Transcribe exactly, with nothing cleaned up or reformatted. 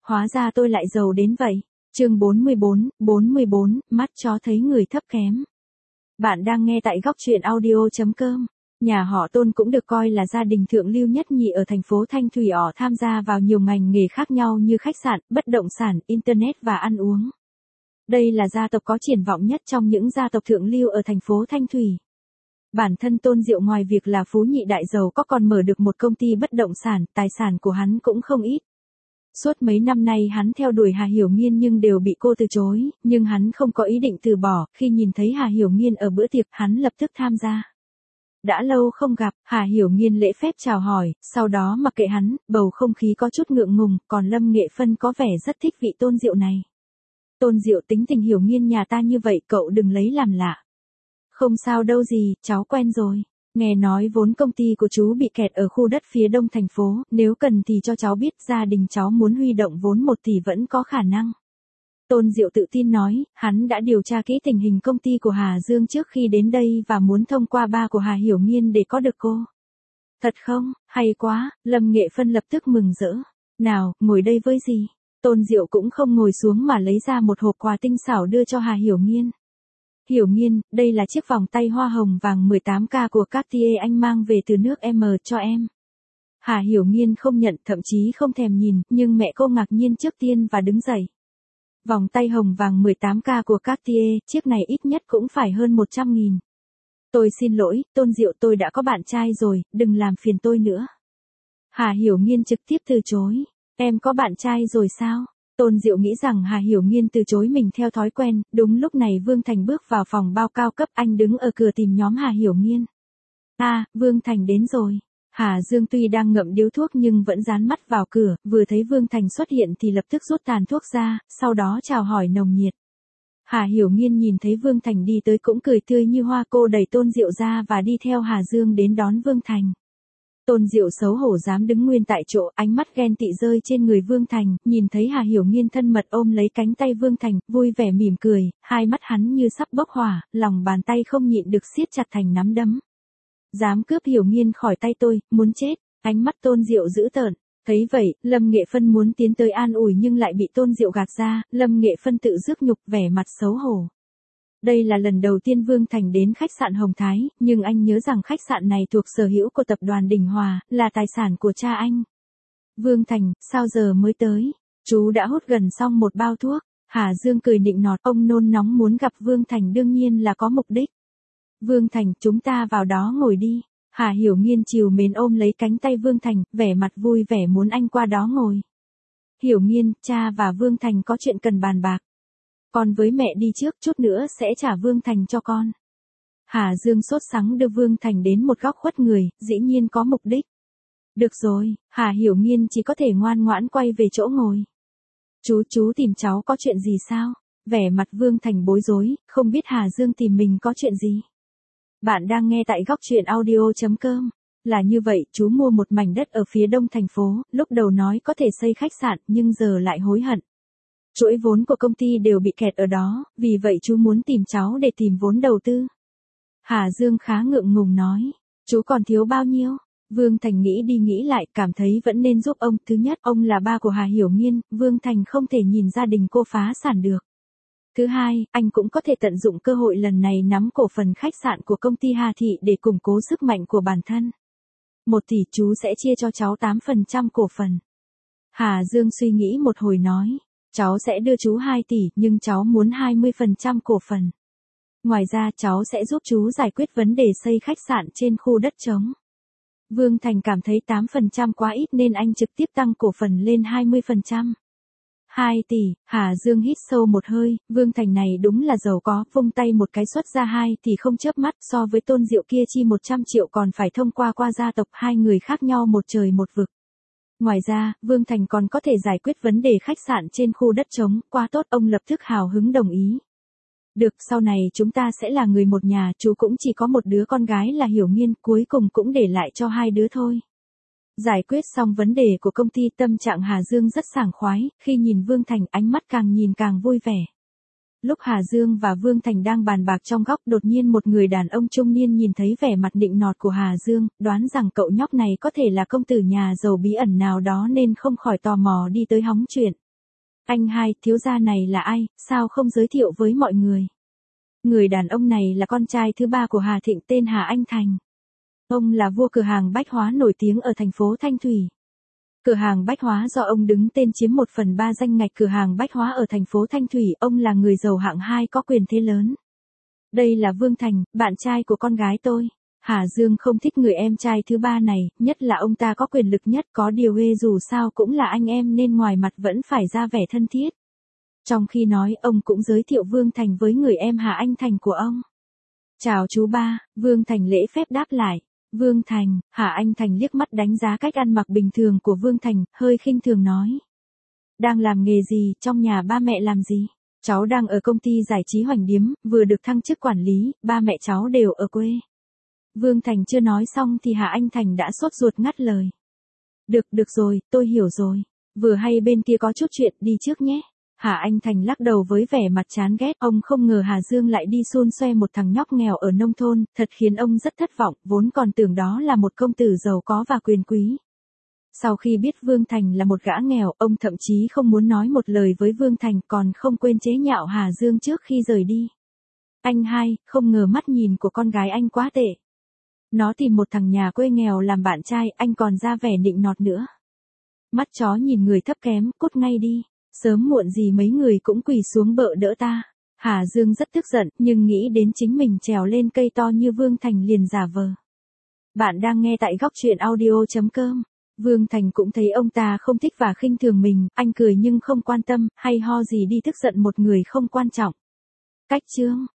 hóa ra tôi lại giàu đến vậy. Chương bốn mươi bốn, bốn mươi bốn, mắt chó thấy người thấp kém. Bạn đang nghe tại góc truyện audio chấm com. Nhà họ Tôn cũng được coi là gia đình thượng lưu nhất nhì ở thành phố Thanh Thủy, họ tham gia vào nhiều ngành nghề khác nhau như khách sạn, bất động sản, internet và ăn uống. Đây là gia tộc có triển vọng nhất trong những gia tộc thượng lưu ở thành phố Thanh Thủy. Bản thân Tôn Diệu ngoài việc là phú nhị đại giàu có còn mở được một công ty bất động sản, tài sản của hắn cũng không ít. Suốt mấy năm nay hắn theo đuổi Hà Hiểu Nghiên nhưng đều bị cô từ chối, nhưng hắn không có ý định từ bỏ, khi nhìn thấy Hà Hiểu Nghiên ở bữa tiệc hắn lập tức tham gia. Đã lâu không gặp, Hà Hiểu Nghiên lễ phép chào hỏi, sau đó mặc kệ hắn, bầu không khí có chút ngượng ngùng, còn Lâm Nghệ Phân có vẻ rất thích vị Tôn Diệu này. Tôn Diệu tính tình Hiểu Nghiên nhà ta như vậy cậu đừng lấy làm lạ. Không sao đâu gì, cháu quen rồi. Nghe nói vốn công ty của chú bị kẹt ở khu đất phía đông thành phố, nếu cần thì cho cháu biết, gia đình cháu muốn huy động vốn một tỷ vẫn có khả năng. Tôn Diệu tự tin nói, hắn đã điều tra kỹ tình hình công ty của Hà Dương trước khi đến đây và muốn thông qua ba của Hà Hiểu Nghiên để có được cô. Thật không, hay quá, Lâm Nghệ Phân lập tức mừng rỡ. Nào, ngồi đây với gì? Tôn Diệu cũng không ngồi xuống mà lấy ra một hộp quà tinh xảo đưa cho Hà Hiểu Nghiên. Hiểu Nghiên, đây là chiếc vòng tay hoa hồng vàng mười tám ca của Cartier anh mang về từ nước M cho em. Hà Hiểu Nghiên không nhận, thậm chí không thèm nhìn, nhưng mẹ cô ngạc nhiên trước tiên và đứng dậy. Vòng tay hồng vàng mười tám ca của Cartier, chiếc này ít nhất cũng phải hơn một trăm nghìn. Tôi xin lỗi, Tôn Diệu, tôi đã có bạn trai rồi, đừng làm phiền tôi nữa. Hà Hiểu Nghiên trực tiếp từ chối. Em có bạn trai rồi sao? Tôn Diệu nghĩ rằng Hà Hiểu Nghiên từ chối mình theo thói quen, đúng lúc này Vương Thành bước vào phòng bao cao cấp, anh đứng ở cửa tìm nhóm Hà Hiểu Nghiên. À, Vương Thành đến rồi. Hà Dương tuy đang ngậm điếu thuốc nhưng vẫn dán mắt vào cửa, vừa thấy Vương Thành xuất hiện thì lập tức rút tàn thuốc ra, sau đó chào hỏi nồng nhiệt. Hà Hiểu Nghiên nhìn thấy Vương Thành đi tới cũng cười tươi như hoa, cô đẩy Tôn Diệu ra và đi theo Hà Dương đến đón Vương Thành. Tôn Diệu xấu hổ dám đứng nguyên tại chỗ, ánh mắt ghen tị rơi trên người Vương Thành, nhìn thấy Hà Hiểu Nghiên thân mật ôm lấy cánh tay Vương Thành, vui vẻ mỉm cười, hai mắt hắn như sắp bốc hỏa, lòng bàn tay không nhịn được siết chặt thành nắm đấm. Dám cướp Hiểu Nghiên khỏi tay tôi, muốn chết, ánh mắt Tôn Diệu dữ tợn. Thấy vậy, Lâm Nghệ Phân muốn tiến tới an ủi nhưng lại bị Tôn Diệu gạt ra, Lâm Nghệ Phân tự rước nhục, vẻ mặt xấu hổ. Đây là lần đầu tiên Vương Thành đến khách sạn Hồng Thái, nhưng anh nhớ rằng khách sạn này thuộc sở hữu của tập đoàn Đình Hòa, là tài sản của cha anh. Vương Thành, sao giờ mới tới? Chú đã hút gần xong một bao thuốc. Hà Dương cười nịnh nọt, ông nôn nóng muốn gặp Vương Thành đương nhiên là có mục đích. Vương Thành, chúng ta vào đó ngồi đi. Hà Hiểu Nghiên trìu mến ôm lấy cánh tay Vương Thành, vẻ mặt vui vẻ muốn anh qua đó ngồi. Hiểu Nghiên, cha và Vương Thành có chuyện cần bàn bạc. Con với mẹ đi trước, chút nữa sẽ trả Vương Thành cho con. Hà Dương sốt sắng đưa Vương Thành đến một góc khuất người, dĩ nhiên có mục đích. Được rồi, Hà Hiểu Nghiên chỉ có thể ngoan ngoãn quay về chỗ ngồi. Chú, chú tìm cháu có chuyện gì sao? Vẻ mặt Vương Thành bối rối, không biết Hà Dương tìm mình có chuyện gì. Bạn đang nghe tại góc truyện audio chấm com. Là như vậy, chú mua một mảnh đất ở phía đông thành phố, lúc đầu nói có thể xây khách sạn, nhưng giờ lại hối hận. Chuỗi vốn của công ty đều bị kẹt ở đó, vì vậy chú muốn tìm cháu để tìm vốn đầu tư. Hà Dương khá ngượng ngùng nói, chú còn thiếu bao nhiêu? Vương Thành nghĩ đi nghĩ lại, cảm thấy vẫn nên giúp ông. Thứ nhất, ông là ba của Hà Hiểu Nghiên, Vương Thành không thể nhìn gia đình cô phá sản được. Thứ hai, anh cũng có thể tận dụng cơ hội lần này nắm cổ phần khách sạn của công ty Hà Thị để củng cố sức mạnh của bản thân. Một tỷ chú sẽ chia cho cháu tám phần trăm cổ phần. Hà Dương suy nghĩ một hồi nói, cháu sẽ đưa chú hai tỷ, nhưng cháu muốn hai mươi phần trăm cổ phần. Ngoài ra cháu sẽ giúp chú giải quyết vấn đề xây khách sạn trên khu đất trống. Vương Thành cảm thấy tám phần trăm quá ít nên anh trực tiếp tăng cổ phần lên hai mươi phần trăm. hai tỷ, Hà Dương hít sâu một hơi, Vương Thành này đúng là giàu có, vung tay một cái xuất ra hai tỷ không chớp mắt, so với Tôn Diệu kia chi một trăm triệu còn phải thông qua qua gia tộc, hai người khác nhau một trời một vực. Ngoài ra, Vương Thành còn có thể giải quyết vấn đề khách sạn trên khu đất trống, quá tốt, ông lập tức hào hứng đồng ý. Được, sau này chúng ta sẽ là người một nhà, chú cũng chỉ có một đứa con gái là Hiểu Nghiên, cuối cùng cũng để lại cho hai đứa thôi. Giải quyết xong vấn đề của công ty, tâm trạng Hà Dương rất sảng khoái, khi nhìn Vương Thành ánh mắt càng nhìn càng vui vẻ. Lúc Hà Dương và Vương Thành đang bàn bạc trong góc, đột nhiên một người đàn ông trung niên nhìn thấy vẻ mặt nịnh nọt của Hà Dương, đoán rằng cậu nhóc này có thể là công tử nhà giàu bí ẩn nào đó nên không khỏi tò mò đi tới hóng chuyện. Anh hai, thiếu gia này là ai, sao không giới thiệu với mọi người? Người đàn ông này là con trai thứ ba của Hà Thịnh tên Hà Anh Thành. Ông là vua cửa hàng bách hóa nổi tiếng ở thành phố Thanh Thủy. Cửa hàng bách hóa do ông đứng tên chiếm một phần ba danh ngạch cửa hàng bách hóa ở thành phố Thanh Thủy. Ông là người giàu hạng hai có quyền thế lớn. Đây là Vương Thành, bạn trai của con gái tôi. Hà Dương không thích người em trai thứ ba này, nhất là ông ta có quyền lực nhất, có điều ê dù sao cũng là anh em nên ngoài mặt vẫn phải ra vẻ thân thiết. Trong khi nói, ông cũng giới thiệu Vương Thành với người em Hà Anh Thành của ông. Chào chú ba, Vương Thành lễ phép đáp lại. Vương Thành, Hà Anh Thành liếc mắt đánh giá cách ăn mặc bình thường của Vương Thành, hơi khinh thường nói. Đang làm nghề gì, trong nhà ba mẹ làm gì? Cháu đang ở công ty giải trí Hoành Điếm, vừa được thăng chức quản lý, ba mẹ cháu đều ở quê. Vương Thành chưa nói xong thì Hà Anh Thành đã sốt ruột ngắt lời. Được, được rồi, tôi hiểu rồi. Vừa hay bên kia có chút chuyện, đi trước nhé. Hà Anh Thành lắc đầu với vẻ mặt chán ghét, ông không ngờ Hà Dương lại đi xun xoe một thằng nhóc nghèo ở nông thôn, thật khiến ông rất thất vọng, vốn còn tưởng đó là một công tử giàu có và quyền quý. Sau khi biết Vương Thành là một gã nghèo, ông thậm chí không muốn nói một lời với Vương Thành, còn không quên chế nhạo Hà Dương trước khi rời đi. Anh hai, không ngờ mắt nhìn của con gái anh quá tệ. Nó tìm một thằng nhà quê nghèo làm bạn trai, anh còn ra vẻ nịnh nọt nữa. Mắt chó nhìn người thấp kém, cút ngay đi. Sớm muộn gì mấy người cũng quỳ xuống bợ đỡ ta. Hà Dương rất tức giận, nhưng nghĩ đến chính mình trèo lên cây to như Vương Thành liền giả vờ. Bạn đang nghe tại góc truyện audio chấm com. Vương Thành cũng thấy ông ta không thích và khinh thường mình, anh cười nhưng không quan tâm, hay ho gì đi tức giận một người không quan trọng. Cách chương